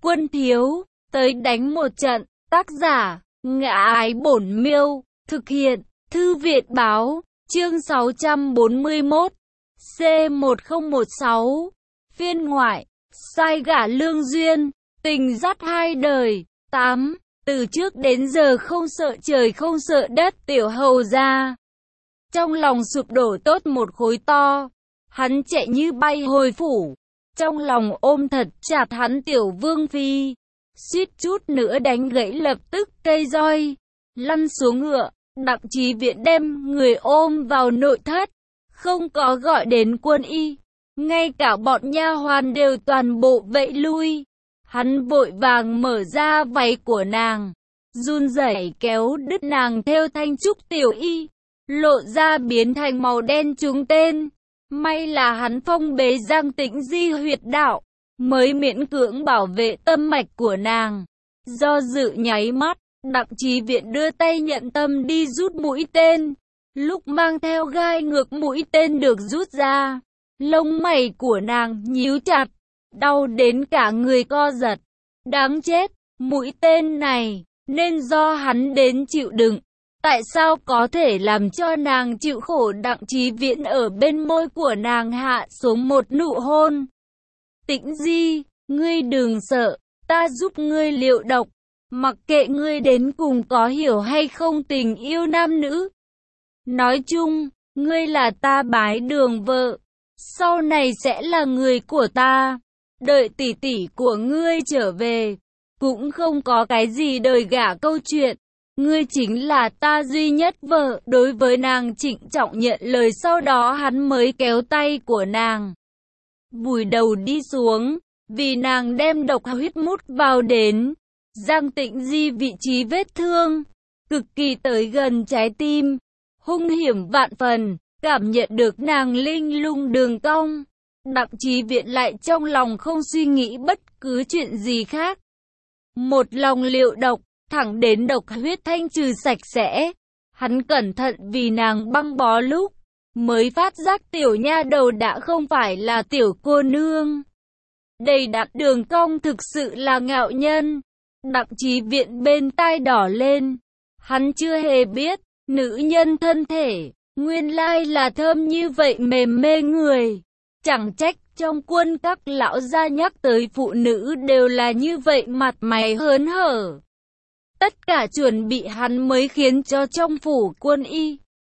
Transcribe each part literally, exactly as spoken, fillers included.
Quân thiếu, tới đánh một trận. Tác giả, Ngã Ái Bổn Miêu. Thực hiện, Thư viện báo. Chương sáu trăm bốn mươi mốt. C một không một sáu. Phiên ngoại. Sai gả lương duyên. Tình dắt hai đời. tám. Từ trước đến giờ không sợ trời không sợ đất. Tiểu hầu gia trong lòng sụp đổ tốt một khối to. Hắn chạy như bay hồi phủ. Trong lòng ôm thật chặt hắn tiểu vương phi. Suýt chút nữa đánh gãy lập tức cây roi. Lăn xuống ngựa. Đặng Chí Viễn đem người ôm vào nội thất. Không có gọi đến quân y. Ngay cả bọn nha hoàn đều toàn bộ vẫy lui. Hắn vội vàng mở ra váy của nàng. Run rẩy kéo đứt nàng theo thanh trúc tiểu y. Lộ ra biến thành màu đen trúng tên. May là hắn phong bế Giang Tĩnh Di huyệt đạo. Mới miễn cưỡng bảo vệ tâm mạch của nàng. Do dự nháy mắt. Đặng Chí Viễn đưa tay nhận tâm đi rút mũi tên. Lúc mang theo gai ngược mũi tên được rút ra. Lông mày của nàng nhíu chặt. Đau đến cả người co giật. Đáng chết, mũi tên này, nên do hắn đến chịu đựng. Tại sao có thể làm cho nàng chịu khổ? Đặng Chí Viễn ở bên môi của nàng hạ xuống một nụ hôn. Tĩnh Di, ngươi đừng sợ, ta giúp ngươi liệu độc. Mặc kệ ngươi đến cùng có hiểu hay không tình yêu nam nữ. Nói chung, ngươi là ta bái đường vợ. Sau này sẽ là người của ta. Đợi tỷ tỷ của ngươi trở về. Cũng không có cái gì đời gả câu chuyện. Ngươi chính là ta duy nhất vợ. Đối với nàng trịnh trọng nhận lời. Sau đó hắn mới kéo tay của nàng. Vùi đầu đi xuống. Vì nàng đem độc huyết mút vào đến Giang Tĩnh Di vị trí vết thương. Cực kỳ tới gần trái tim. Hung hiểm vạn phần. Cảm nhận được nàng linh lung đường cong. Đặng Chí Viễn lại trong lòng không suy nghĩ bất cứ chuyện gì khác. Một lòng liệu độc, thẳng đến độc huyết thanh trừ sạch sẽ. Hắn cẩn thận vì nàng băng bó lúc. Mới phát giác tiểu nha đầu đã không phải là tiểu cô nương. Đầy đặn đường cong thực sự là ngạo nhân. Đặng Chí Viễn bên tai đỏ lên. Hắn chưa hề biết, nữ nhân thân thể, nguyên lai là thơm như vậy mềm mê người. Chẳng trách trong quân các lão gia nhắc tới phụ nữ đều là như vậy mặt mày hớn hở. Tất cả chuẩn bị hắn mới khiến cho trong phủ quân y.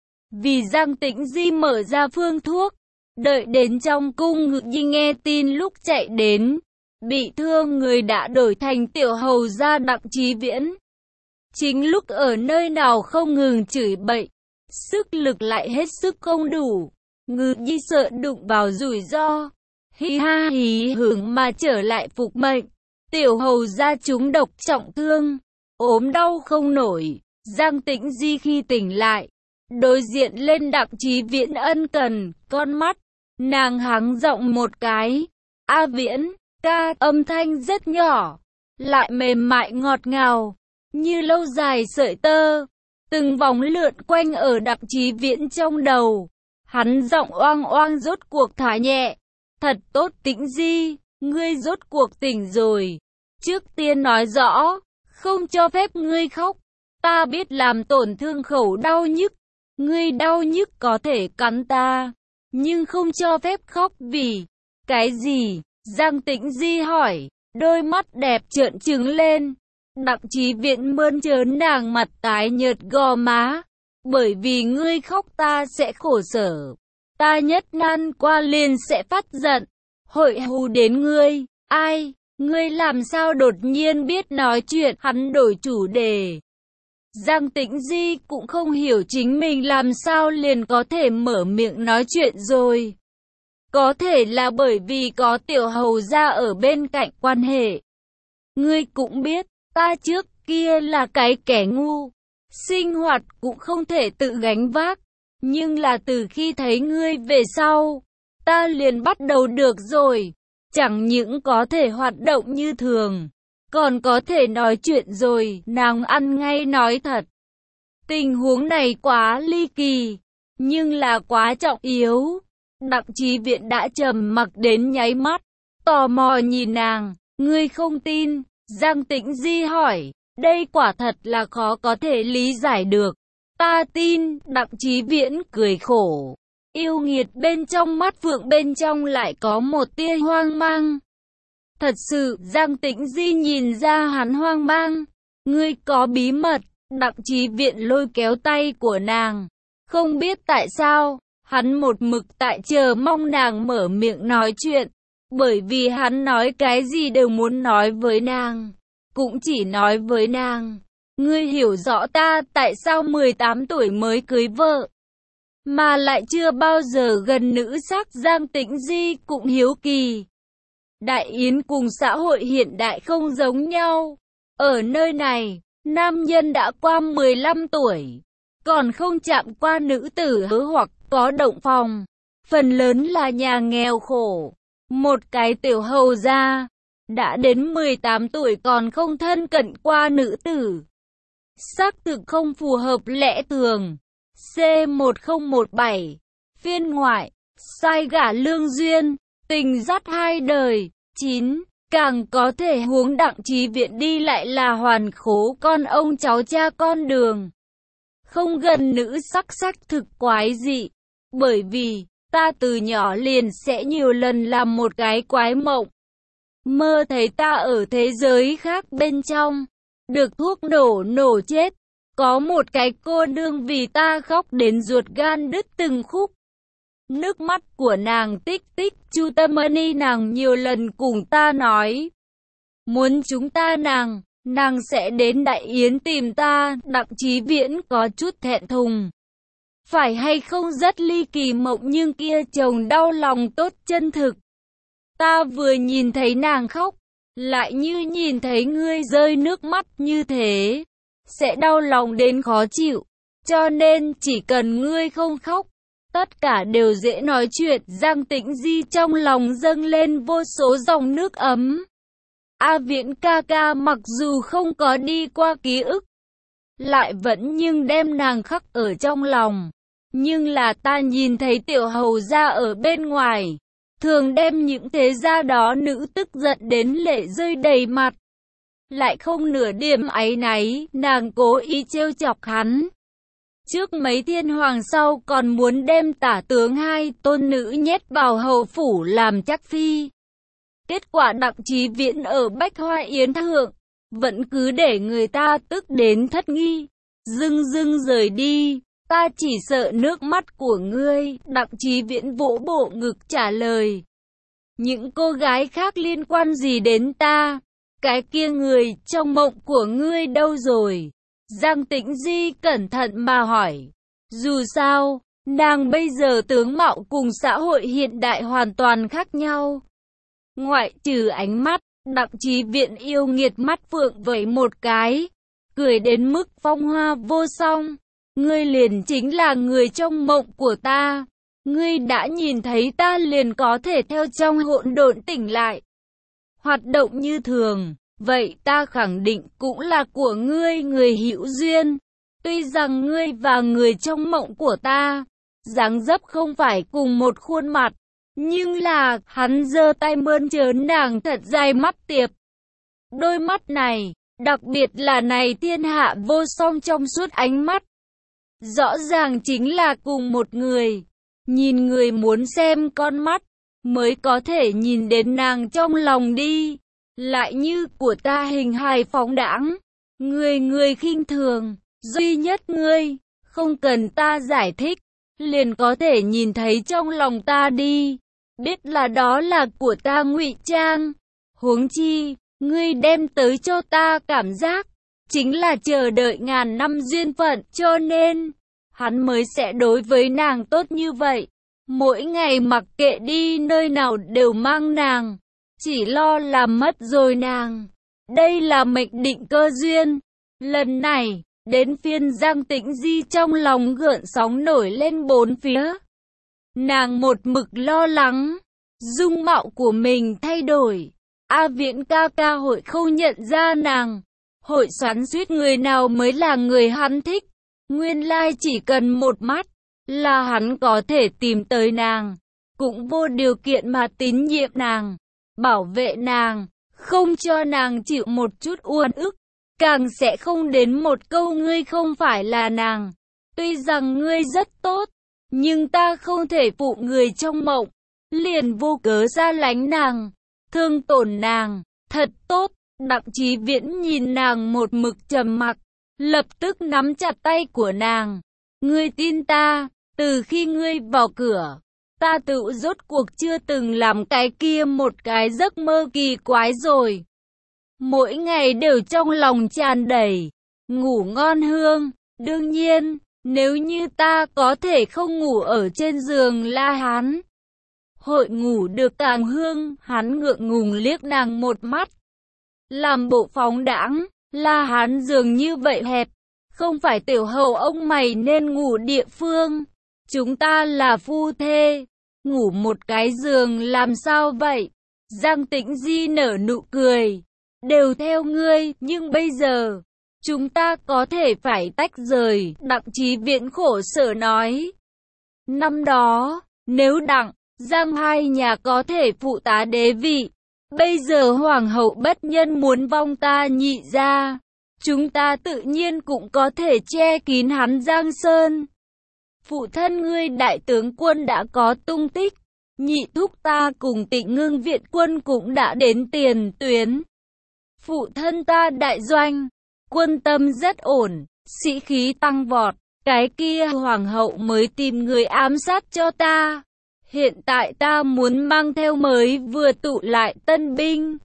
Vì Giang Tĩnh Di mở ra phương thuốc. Đợi đến trong cung Ngự Nhi nghe tin lúc chạy đến. Bị thương người đã đổi thành tiểu hầu gia Đặng Chí Viễn. Chính lúc ở nơi nào không ngừng chửi bậy. Sức lực lại hết sức không đủ. Ngự Nhi sợ đụng vào rủi ro. Hí ha hí hưởng mà trở lại phục mệnh. Tiểu hầu gia trúng độc trọng thương. Ốm đau không nổi. Giang Tĩnh Di khi tỉnh lại. Đối diện lên Đặng Chí Viễn ân cần. Con mắt. Nàng hắng giọng một cái. A Viễn. Ca, âm thanh rất nhỏ. Lại mềm mại ngọt ngào. Như lâu dài sợi tơ. Từng vòng lượn quanh ở Đặng Chí Viễn trong đầu. Hắn giọng oang oang rốt cuộc thả nhẹ. Thật tốt Tĩnh Di, ngươi rốt cuộc tỉnh rồi. Trước tiên nói rõ, không cho phép ngươi khóc. Ta biết làm tổn thương khẩu đau nhức. Ngươi đau nhức có thể cắn ta. Nhưng không cho phép khóc vì... Cái gì? Giang Tĩnh Di hỏi. Đôi mắt đẹp trợn trừng lên. Đặng Chí Viễn mơn trớn nàng mặt tái nhợt gò má. Bởi vì ngươi khóc ta sẽ khổ sở. Ta nhất ngăn qua liền sẽ phát giận. Hội hù đến ngươi. Ai? Ngươi làm sao đột nhiên biết nói chuyện? Hắn đổi chủ đề. Giang Tĩnh Di cũng không hiểu chính mình làm sao liền có thể mở miệng nói chuyện rồi. Có thể là bởi vì có tiểu hầu gia ở bên cạnh quan hệ. Ngươi cũng biết, ta trước kia là cái kẻ ngu. Sinh hoạt cũng không thể tự gánh vác. Nhưng là từ khi thấy ngươi về sau, ta liền bắt đầu được rồi. Chẳng những có thể hoạt động như thường, còn có thể nói chuyện rồi. Nàng ăn ngay nói thật. Tình huống này quá ly kỳ, nhưng là quá trọng yếu. Đặng Chí Viễn đã trầm mặc đến nháy mắt, tò mò nhìn nàng. Ngươi không tin? Giang Tĩnh Di hỏi. Đây quả thật là khó có thể lý giải được. Ta tin, Đặng Chí Viễn cười khổ. Yêu nghiệt bên trong mắt Phượng bên trong lại có một tia hoang mang. Thật sự, Giang Tĩnh Di nhìn ra hắn hoang mang. Ngươi có bí mật, Đặng Chí Viễn lôi kéo tay của nàng. Không biết tại sao, hắn một mực tại chờ mong nàng mở miệng nói chuyện. Bởi vì hắn nói cái gì đều muốn nói với nàng. Cũng chỉ nói với nàng. Ngươi hiểu rõ ta tại sao mười tám tuổi mới cưới vợ. Mà lại chưa bao giờ gần nữ sắc. Giang Tĩnh Di cũng hiếu kỳ. Đại yến cùng xã hội hiện đại không giống nhau. Ở nơi này, nam nhân đã qua mười lăm tuổi, còn không chạm qua nữ tử hứa hoặc có động phòng. Phần lớn là nhà nghèo khổ. Một cái tiểu hầu gia, đã đến mười tám tuổi còn không thân cận qua nữ tử. Xác thực không phù hợp lẽ thường. C một không một bảy, phiên ngoại, sai gả lương duyên, tình dắt hai đời. chín. Càng có thể huống Đặng Chí Viễn đi lại là hoàn khố con ông cháu cha con đường. Không gần nữ sắc sắc thực quái dị. Bởi vì, ta từ nhỏ liền sẽ nhiều lần làm một cái quái mộng. Mơ thấy ta ở thế giới khác bên trong. Được thuốc nổ nổ chết. Có một cái cô nương vì ta khóc đến ruột gan đứt từng khúc. Nước mắt của nàng tích tích. Chu Tâm Mani nàng nhiều lần cùng ta nói. Muốn chúng ta nàng, nàng sẽ đến Đại Yến tìm ta. Đặng Chí Viễn có chút thẹn thùng. Phải hay không rất ly kỳ mộng nhưng kia chồng đau lòng tốt chân thực. Ta vừa nhìn thấy nàng khóc, lại như nhìn thấy ngươi rơi nước mắt như thế. Sẽ đau lòng đến khó chịu. Cho nên chỉ cần ngươi không khóc, tất cả đều dễ nói chuyện. Giang Tĩnh Di trong lòng dâng lên vô số dòng nước ấm. A Viễn ca ca mặc dù không có đi qua ký ức, lại vẫn nhưng đem nàng khắc ở trong lòng. Nhưng là ta nhìn thấy tiểu hầu gia ở bên ngoài, thường đem những thế gia đó nữ tức giận đến lệ rơi đầy mặt. Lại không nửa điểm áy náy, nàng cố ý trêu chọc hắn. Trước mấy thiên hoàng sau còn muốn đem tả tướng hai tôn nữ nhét vào hầu phủ làm chắc phi. Kết quả Đặng Chí Viễn ở Bách Hoa Yến thượng, vẫn cứ để người ta tức đến thất nghi. Dưng dưng rời đi, ta chỉ sợ nước mắt của ngươi. Đặng Chí Viễn vỗ bộ ngực trả lời. Những cô gái khác liên quan gì đến ta? Cái kia người trong mộng của ngươi đâu rồi? Giang Tĩnh Di cẩn thận mà hỏi. Dù sao, nàng bây giờ tướng mạo cùng xã hội hiện đại hoàn toàn khác nhau. Ngoại trừ ánh mắt, Đặng Chí Viễn yêu nghiệt mắt phượng vẩy một cái, cười đến mức phong hoa vô song. Ngươi liền chính là người trong mộng của ta. Ngươi đã nhìn thấy ta liền có thể theo trong hỗn độn tỉnh lại, hoạt động như thường. Vậy ta khẳng định cũng là của ngươi người hữu duyên. Tuy rằng ngươi và người trong mộng của ta, dáng dấp không phải cùng một khuôn mặt, nhưng là, hắn giơ tay mơn trớn nàng thật dài mắt tiệp. Đôi mắt này, đặc biệt là này thiên hạ vô song trong suốt ánh mắt. Rõ ràng chính là cùng một người. Nhìn người muốn xem con mắt, mới có thể nhìn đến nàng trong lòng đi. Lại như của ta hình hài phóng đãng, người người khinh thường, duy nhất ngươi, không cần ta giải thích, liền có thể nhìn thấy trong lòng ta đi, biết là đó là của ta ngụy trang. Huống chi, ngươi đem tới cho ta cảm giác, chính là chờ đợi ngàn năm duyên phận, cho nên, hắn mới sẽ đối với nàng tốt như vậy. Mỗi ngày mặc kệ đi nơi nào đều mang nàng. Chỉ lo làm mất rồi nàng. Đây là mệnh định cơ duyên. Lần này, đến phiên Giang Tĩnh Di trong lòng gợn sóng nổi lên bốn phía. Nàng một mực lo lắng, dung mạo của mình thay đổi. A Viễn ca ca hội không nhận ra nàng. Hội xoắn xuýt người nào mới là người hắn thích. Nguyên lai chỉ cần một mắt, là hắn có thể tìm tới nàng. Cũng vô điều kiện mà tín nhiệm nàng. Bảo vệ nàng, không cho nàng chịu một chút uất ức, càng sẽ không đến một câu ngươi không phải là nàng. Tuy rằng ngươi rất tốt, nhưng ta không thể phụ người trong mộng, liền vô cớ ra lánh nàng, thương tổn nàng. Thật tốt. Đặng Chí Viễn nhìn nàng một mực trầm mặc, lập tức nắm chặt tay của nàng. Ngươi tin ta, từ khi ngươi vào cửa, ta tự rốt cuộc chưa từng làm cái kia một cái giấc mơ kỳ quái rồi. Mỗi ngày đều trong lòng tràn đầy, ngủ ngon hương. Đương nhiên, nếu như ta có thể không ngủ ở trên giường La Hán, hội ngủ được càng hương. Hắn ngượng ngùng liếc nàng một mắt, làm bộ phóng đãng. La Hán giường như vậy hẹp, không phải tiểu hầu ông mày nên ngủ địa phương. Chúng ta là phu thê, ngủ một cái giường làm sao vậy? Giang Tĩnh Di nở nụ cười. Đều theo ngươi, nhưng bây giờ, chúng ta có thể phải tách rời. Đặng Chí Viễn khổ sở nói. Năm đó, nếu Đặng, Giang hai nhà có thể phụ tá đế vị, bây giờ hoàng hậu bất nhân muốn vong ta nhị ra, chúng ta tự nhiên cũng có thể che kín hắn Giang Sơn. Phụ thân ngươi đại tướng quân đã có tung tích, nhị thúc ta cùng Tịnh Ngưng viện quân cũng đã đến tiền tuyến. Phụ thân ta đại doanh, quân tâm rất ổn, sĩ khí tăng vọt, cái kia hoàng hậu mới tìm người ám sát cho ta. Hiện tại ta muốn mang theo mới vừa tụ lại tân binh,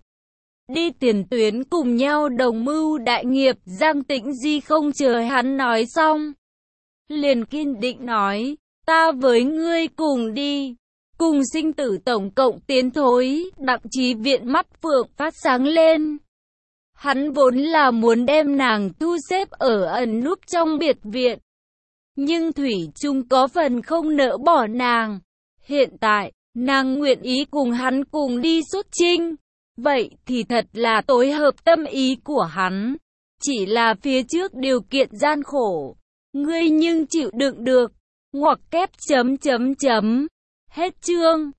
đi tiền tuyến cùng nhau đồng mưu đại nghiệp. Giang Tĩnh Di không chờ hắn nói xong, liền kiên định nói, ta với ngươi cùng đi, cùng sinh tử tổng cộng tiến thối. Đặng Chí Viễn mắt phượng phát sáng lên. Hắn vốn là muốn đem nàng thu xếp ở ẩn núp trong biệt viện, nhưng thủy chung có phần không nỡ bỏ nàng. Hiện tại, nàng nguyện ý cùng hắn cùng đi xuất chinh, vậy thì thật là tối hợp tâm ý của hắn. Chỉ là phía trước điều kiện gian khổ, ngươi nhưng chịu đựng được. Ngoặc kép chấm chấm chấm. Hết chương.